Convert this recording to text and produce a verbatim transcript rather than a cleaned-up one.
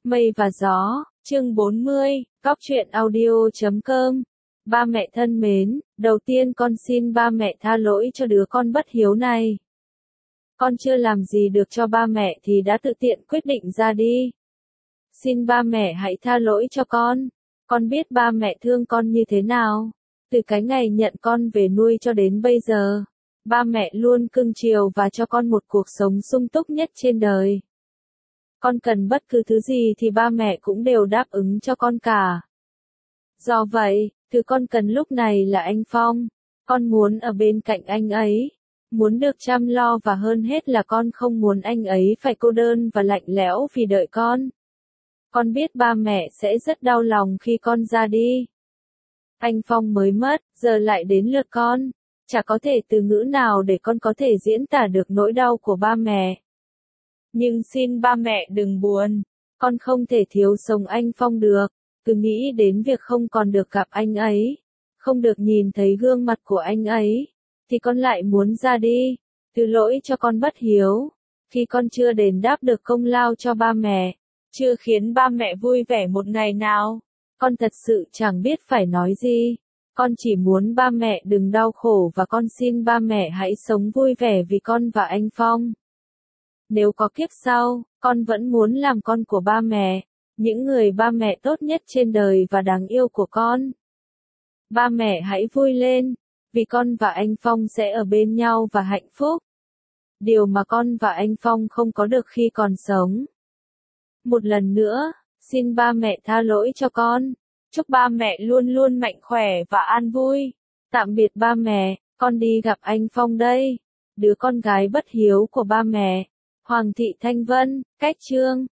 Mây và gió, chương bốn mươi, góc truyện audio chấm com. Ba mẹ thân mến, đầu tiên con xin ba mẹ tha lỗi cho đứa con bất hiếu này. Con chưa làm gì được cho ba mẹ thì đã tự tiện quyết định ra đi. Xin ba mẹ hãy tha lỗi cho con. Con biết ba mẹ thương con như thế nào. Từ cái ngày nhận con về nuôi cho đến bây giờ, ba mẹ luôn cưng chiều và cho con một cuộc sống sung túc nhất trên đời. Con cần bất cứ thứ gì thì ba mẹ cũng đều đáp ứng cho con cả. Do vậy, thứ con cần lúc này là anh Phong. Con muốn ở bên cạnh anh ấy, muốn được chăm lo và hơn hết là con không muốn anh ấy phải cô đơn và lạnh lẽo vì đợi con. Con biết ba mẹ sẽ rất đau lòng khi con ra đi. Anh Phong mới mất, giờ lại đến lượt con. Chả có thể từ ngữ nào để con có thể diễn tả được nỗi đau của ba mẹ. Nhưng xin ba mẹ đừng buồn, con không thể thiếu sống anh Phong được. Cứ nghĩ đến việc không còn được gặp anh ấy, không được nhìn thấy gương mặt của anh ấy, thì con lại muốn ra đi. Thứ lỗi cho con bất hiếu, khi con chưa đền đáp được công lao cho ba mẹ, chưa khiến ba mẹ vui vẻ một ngày nào. Con thật sự chẳng biết phải nói gì. Con chỉ muốn ba mẹ đừng đau khổ và con xin ba mẹ hãy sống vui vẻ vì con và anh Phong. Nếu có kiếp sau, con vẫn muốn làm con của ba mẹ, những người ba mẹ tốt nhất trên đời và đáng yêu của con. Ba mẹ hãy vui lên, vì con và anh Phong sẽ ở bên nhau và hạnh phúc. Điều mà con và anh Phong không có được khi còn sống. Một lần nữa, xin ba mẹ tha lỗi cho con. Chúc ba mẹ luôn luôn mạnh khỏe và an vui. Tạm biệt ba mẹ, con đi gặp anh Phong đây. Đứa con gái bất hiếu của ba mẹ. Hoàng Thị Thanh Vân, Cách Chương.